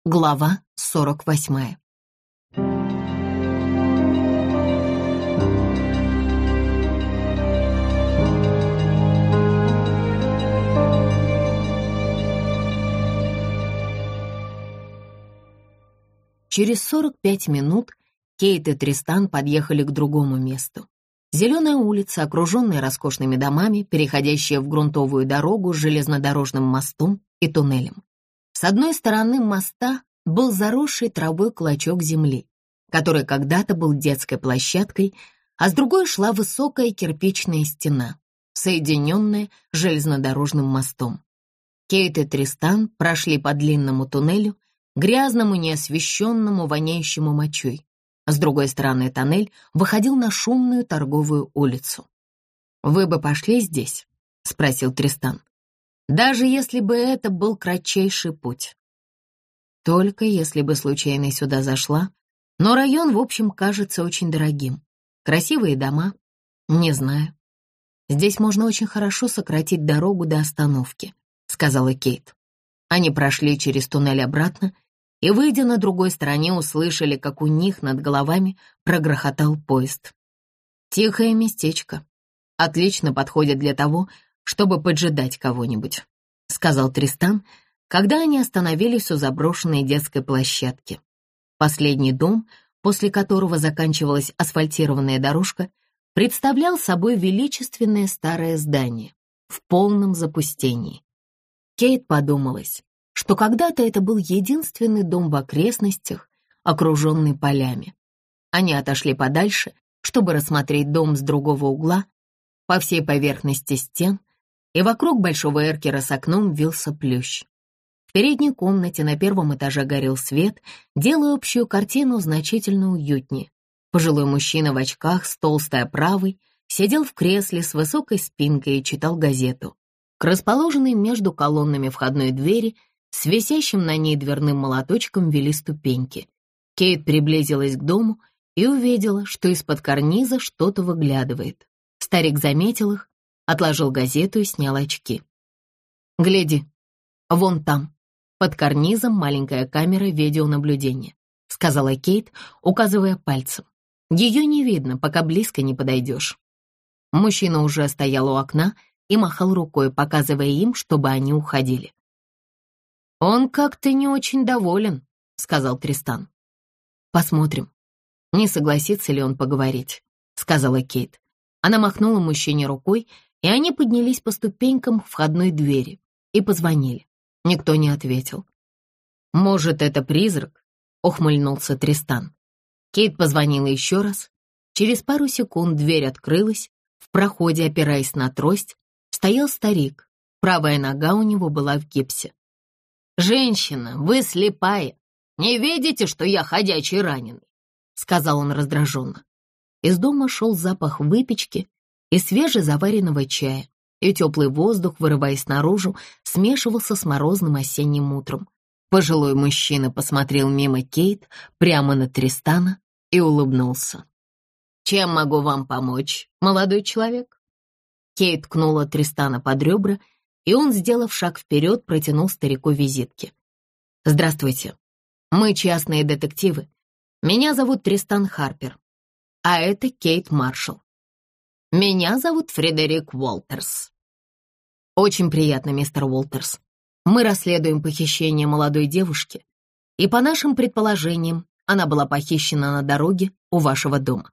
Глава 48. Через 45 минут Кейт и Тристан подъехали к другому месту. Зеленая улица, окруженная роскошными домами, переходящая в грунтовую дорогу с железнодорожным мостом и туннелем. С одной стороны моста был заросший травой клочок земли, который когда-то был детской площадкой, а с другой шла высокая кирпичная стена, соединенная железнодорожным мостом. Кейт и Тристан прошли по длинному туннелю, грязному, неосвещенному, воняющему мочой. С другой стороны тоннель выходил на шумную торговую улицу. «Вы бы пошли здесь?» — спросил Тристан. «Даже если бы это был кратчайший путь». «Только если бы случайно сюда зашла. Но район, в общем, кажется очень дорогим. Красивые дома? Не знаю. Здесь можно очень хорошо сократить дорогу до остановки», — сказала Кейт. Они прошли через туннель обратно и, выйдя на другой стороне, услышали, как у них над головами прогрохотал поезд. «Тихое местечко. Отлично подходит для того, чтобы поджидать кого-нибудь», — сказал Тристан, когда они остановились у заброшенной детской площадки. Последний дом, после которого заканчивалась асфальтированная дорожка, представлял собой величественное старое здание в полном запустении. Кейт подумалось, что когда-то это был единственный дом в окрестностях, окруженный полями. Они отошли подальше, чтобы рассмотреть дом с другого угла. По всей поверхности стен и вокруг большого эркера с окном вился плющ. В передней комнате на первом этаже горел свет, делая общую картину значительно уютнее. Пожилой мужчина в очках с толстой оправой сидел в кресле с высокой спинкой и читал газету. К расположенной между колоннами входной двери с висящим на ней дверным молоточком вели ступеньки. Кейт приблизилась к дому и увидела, что из-под карниза что-то выглядывает. Старик заметил их, отложил газету и снял очки. «Гляди, вон там, под карнизом маленькая камера видеонаблюдения», — сказала Кейт, указывая пальцем. «Ее не видно, пока близко не подойдешь». Мужчина уже стоял у окна и махал рукой, показывая им, чтобы они уходили. «Он как-то не очень доволен», — сказал Тристан. «Посмотрим, не согласится ли он поговорить», — сказала Кейт. Она махнула мужчине рукой, и они поднялись по ступенькам к входной двери и позвонили. Никто не ответил. «Может, это призрак?» — ухмыльнулся Тристан. Кейт позвонила еще раз. Через пару секунд дверь открылась. В проходе, опираясь на трость, стоял старик. Правая нога у него была в гипсе. «Женщина, вы слепая. Не видите, что я ходячий раненый?» — сказал он раздраженно. Из дома шел запах выпечки и свежезаваренного чая, и теплый воздух, вырываясь наружу, смешивался с морозным осенним утром. Пожилой мужчина посмотрел мимо Кейт прямо на Тристана и улыбнулся. «Чем могу вам помочь, молодой человек?» Кейт ткнула Тристана под ребра, и он, сделав шаг вперед, протянул старику визитки. «Здравствуйте. Мы частные детективы. Меня зовут Тристан Харпер, а это Кейт Маршалл. Меня зовут Фредерик Уолтерс». «Очень приятно, мистер Уолтерс. Мы расследуем похищение молодой девушки, и по нашим предположениям, она была похищена на дороге у вашего дома».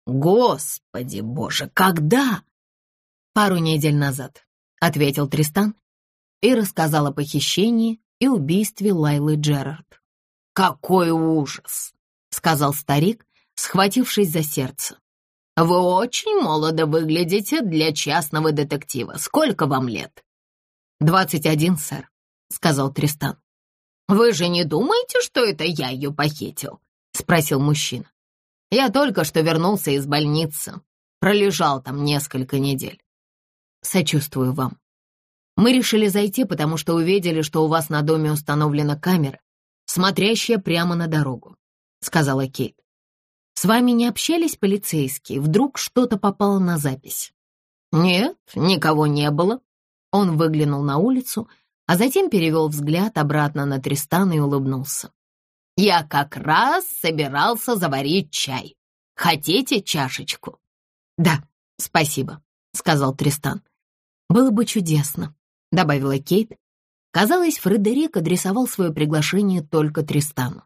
«Господи боже, когда?» «Пару недель назад», — ответил Тристан и рассказал о похищении и убийстве Лайлы Джерард. «Какой ужас!» — сказал старик, схватившись за сердце. «Вы очень молодо выглядите для частного детектива. Сколько вам лет?» 21, сэр», — сказал Тристан. «Вы же не думаете, что это я ее похитил?» — спросил мужчина. «Я только что вернулся из больницы. Пролежал там несколько недель». «Сочувствую вам. Мы решили зайти, потому что увидели, что у вас на доме установлена камера, смотрящая прямо на дорогу», — сказала Кейт. «С вами не общались полицейские? Вдруг что-то попало на запись?» «Нет, никого не было». Он выглянул на улицу, а затем перевел взгляд обратно на Тристана и улыбнулся. Я как раз собирался заварить чай. Хотите чашечку?» «Да, спасибо», — сказал Тристан. «Было бы чудесно», — добавила Кейт. Казалось, Фредерик адресовал свое приглашение только Тристану.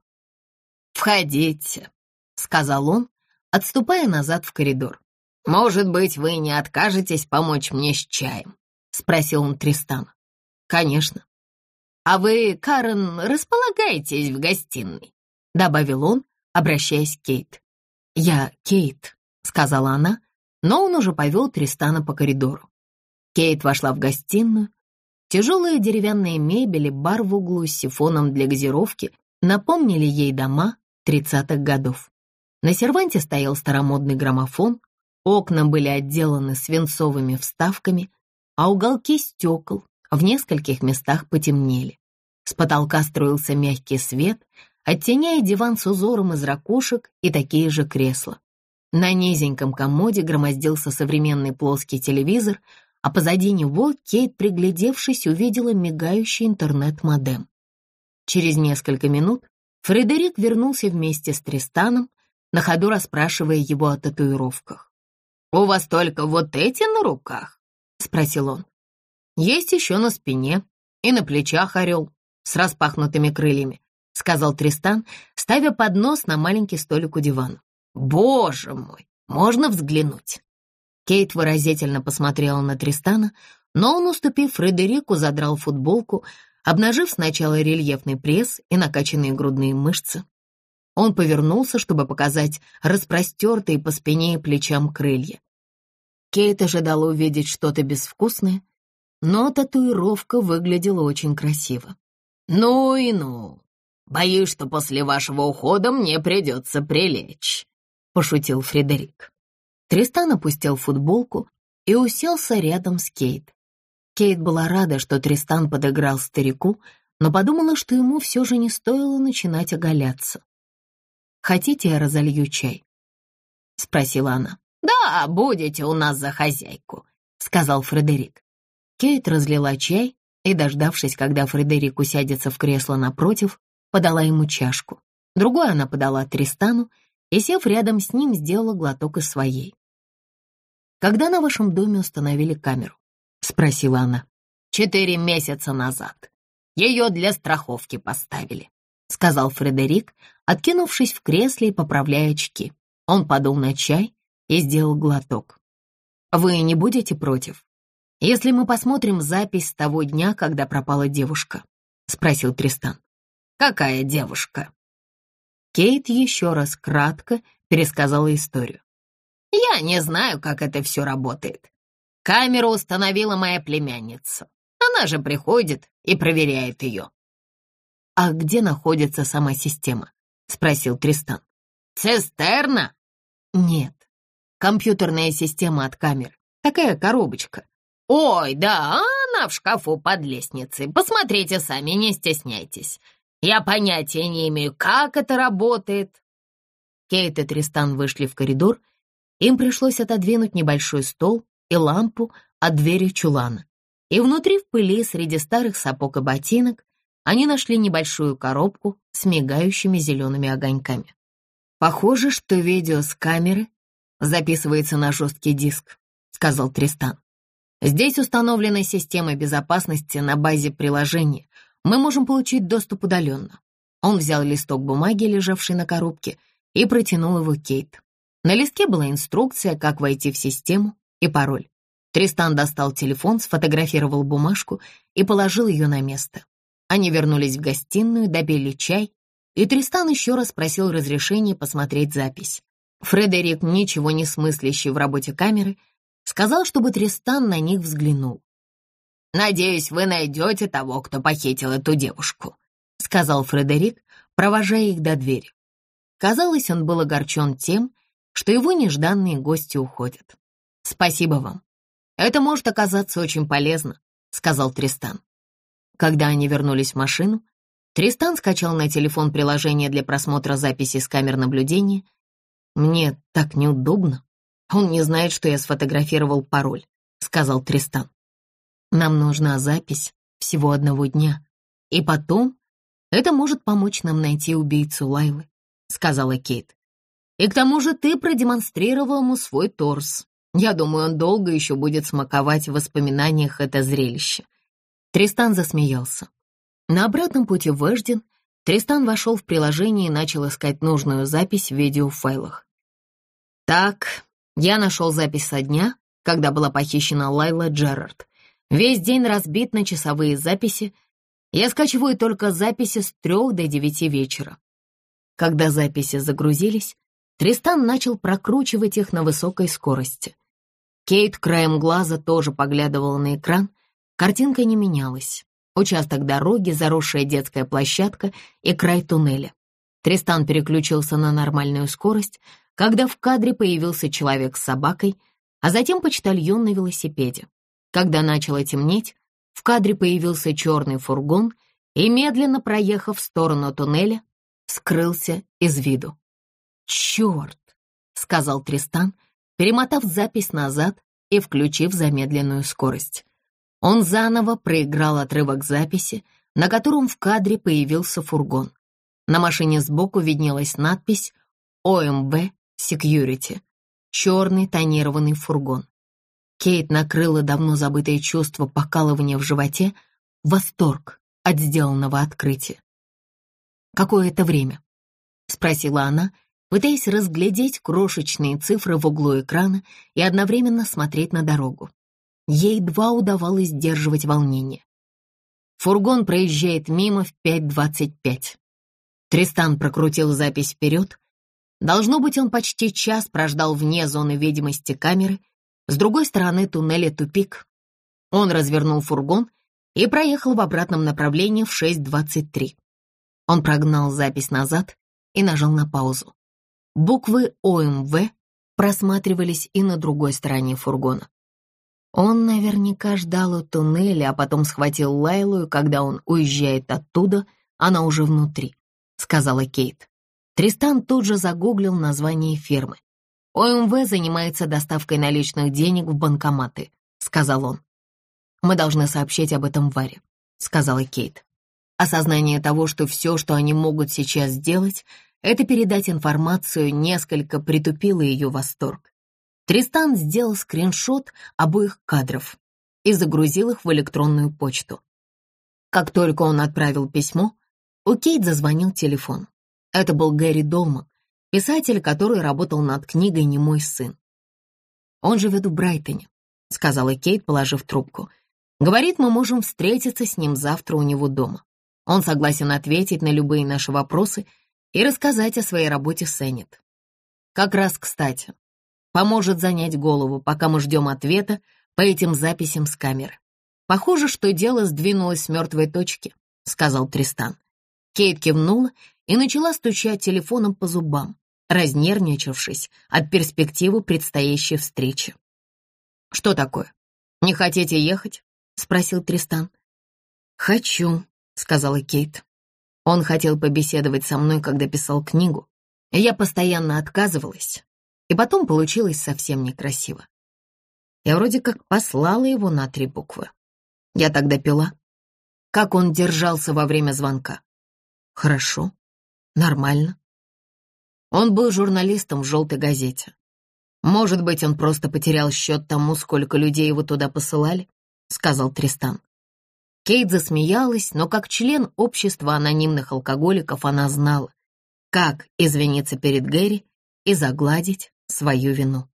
«Входите», — сказал он, отступая назад в коридор. «Может быть, вы не откажетесь помочь мне с чаем?» — спросил он Тристана. «Конечно». «А вы, Карен, располагайтесь в гостиной», — добавил он, обращаясь к Кейт. «Я Кейт», — сказала она, но он уже повел Тристана по коридору. Кейт вошла в гостиную. Тяжелая деревянная мебель и бар в углу с сифоном для газировки напомнили ей дома 30-х годов. На серванте стоял старомодный граммофон, окна были отделаны свинцовыми вставками, а уголки стекол в нескольких местах потемнели. С потолка струился мягкий свет, оттеняя диван с узором из ракушек и такие же кресла. На низеньком комоде громоздился современный плоский телевизор, а позади него Кейт, приглядевшись, увидела мигающий интернет-модем. Через несколько минут Фредерик вернулся вместе с Тристаном, на ходу расспрашивая его о татуировках. «У вас только вот эти на руках?» — спросил он. «Есть еще на спине и на плечах орел с распахнутыми крыльями», — сказал Тристан, ставя поднос на маленький столик у дивана. «Боже мой, можно взглянуть?» Кейт выразительно посмотрела на Тристана, но он, уступив Фредерику, задрал футболку, обнажив сначала рельефный пресс и накачанные грудные мышцы. Он повернулся, чтобы показать распростертые по спине и плечам крылья. Кейт ожидала увидеть что-то безвкусное, но татуировка выглядела очень красиво. «Ну и ну! Боюсь, что после вашего ухода мне придется прилечь», — пошутил Фредерик. Тристан опустил футболку и уселся рядом с Кейт. Кейт была рада, что Тристан подыграл старику, но подумала, что ему все же не стоило начинать оголяться. «Хотите, я разолью чай?» — спросила она. «Да, будете у нас за хозяйку», — сказал Фредерик. Кейт разлила чай и, дождавшись, когда Фредерик усядется в кресло напротив, подала ему чашку. Другую она подала Тристану и, сев рядом с ним, сделала глоток из своей. «Когда на вашем доме установили камеру?» — спросила она. 4 месяца назад. Ее для страховки поставили», — сказал Фредерик, откинувшись в кресле и поправляя очки. Он подул на чай и сделал глоток. «Вы не будете против, если мы посмотрим запись с того дня, когда пропала девушка?» — спросил Тристан. «Какая девушка?» Кейт еще раз кратко пересказала историю. «Я не знаю, как это все работает. Камеру установила моя племянница. Она же приходит и проверяет ее». «А где находится сама система?» — спросил Тристан. «Цистерна?» «Нет, компьютерная система от камеры. Такая коробочка». «Ой, да, она в шкафу под лестницей. Посмотрите сами, не стесняйтесь. Я понятия не имею, как это работает». Кейт и Тристан вышли в коридор. Им пришлось отодвинуть небольшой стол и лампу от двери чулана. И внутри в пыли, среди старых сапог и ботинок, они нашли небольшую коробку с мигающими зелеными огоньками. «Похоже, что видео с камеры записывается на жесткий диск», — сказал Тристан. «Здесь установлена система безопасности на базе приложения. Мы можем получить доступ удаленно». Он взял листок бумаги, лежавший на коробке, и протянул его Кейт. На листке была инструкция, как войти в систему, и пароль. Тристан достал телефон, сфотографировал бумажку и положил ее на место. Они вернулись в гостиную, допили чай, и Тристан еще раз просил разрешения посмотреть запись. Фредерик, ничего не смыслящий в работе камеры, сказал, чтобы Тристан на них взглянул. «Надеюсь, вы найдете того, кто похитил эту девушку», — сказал Фредерик, провожая их до двери. Казалось, он был огорчен тем, что его нежданные гости уходят. «Спасибо вам. Это может оказаться очень полезно», — сказал Тристан. Когда они вернулись в машину, Тристан скачал на телефон приложение для просмотра записей с камер наблюдения. «Мне так неудобно. Он не знает, что я сфотографировал пароль», — сказал Тристан. «Нам нужна запись всего 1 дня. И потом Это может помочь нам найти убийцу Лайлы», — сказала Кейт. «И к тому же ты продемонстрировал ему свой торс. Я думаю, он долго еще будет смаковать в воспоминаниях это зрелище». Тристан засмеялся. На обратном пути в Эшден Тристан вошел в приложение и начал искать нужную запись в видеофайлах. «Так, я нашел запись со дня, когда была похищена Лайла Джерард. Весь день разбит на часовые записи. Я скачиваю только записи с 3 до 9 вечера». Когда записи загрузились, Тристан начал прокручивать их на высокой скорости. Кейт краем глаза тоже поглядывала на экран. Картинка не менялась. Участок дороги, заросшая детская площадка и край туннеля. Тристан переключился на нормальную скорость, когда в кадре появился человек с собакой, а затем почтальон на велосипеде. Когда начало темнеть, в кадре появился черный фургон и, медленно проехав в сторону туннеля, скрылся из виду. «Черт!» — сказал Тристан, перемотав запись назад и включив замедленную скорость. Он заново проиграл отрывок записи, на котором в кадре появился фургон. На машине сбоку виднелась надпись «ОМВ Security», черный тонированный фургон. Кейт накрыла давно забытое чувство покалывания в животе, восторг от сделанного открытия. «Какое это время?» — спросила она, пытаясь разглядеть крошечные цифры в углу экрана и одновременно смотреть на дорогу. Ей едва удавалось сдерживать волнение. Фургон проезжает мимо в 5:25. Тристан прокрутил запись вперед. Должно быть, он почти час прождал вне зоны видимости камеры. С другой стороны туннеля тупик. Он развернул фургон и проехал в обратном направлении в 6:23. Он прогнал запись назад и нажал на паузу. Буквы ОМВ просматривались и на другой стороне фургона. Он наверняка ждал у туннеля, а потом схватил Лайлу, и когда он уезжает оттуда, она уже внутри, сказала Кейт. Тристан тут же загуглил название фирмы. ОМВ занимается доставкой наличных денег в банкоматы, сказал он. Мы должны сообщить об этом Варе, сказала Кейт. Осознание того, что все, что они могут сейчас сделать, это передать информацию, несколько притупило ее восторг. Тристан сделал скриншот обоих кадров и загрузил их в электронную почту. Как только он отправил письмо, у Кейт зазвонил телефон. Это был Гэри Долман, писатель, который работал над книгой «Не мой сын». «Он живет в Брайтоне», — сказала Кейт, положив трубку. «Говорит, мы можем встретиться с ним завтра у него дома. Он согласен ответить на любые наши вопросы и рассказать о своей работе с Эннет. Как раз кстати. Поможет занять голову, пока мы ждем ответа по этим записям с камеры. Похоже, что дело сдвинулось с мертвой точки», — сказал Тристан. Кейт кивнула и начала стучать телефоном по зубам, разнервничавшись от перспективы предстоящей встречи. «Что такое? Не хотите ехать?» — спросил Тристан. «Хочу», — сказала Кейт. «Он хотел побеседовать со мной, когда писал книгу, и я постоянно отказывалась. И потом получилось совсем некрасиво. Я вроде как послала его на 3 буквы. Я тогда пила. Как он держался во время звонка? Хорошо, нормально. Он был журналистом в «Желтой газете». Может быть, он просто потерял счет тому, сколько людей его туда посылали, сказал Тристан. Кейт засмеялась, но как член общества анонимных алкоголиков она знала, как извиниться перед Гэри и загладить свою вину.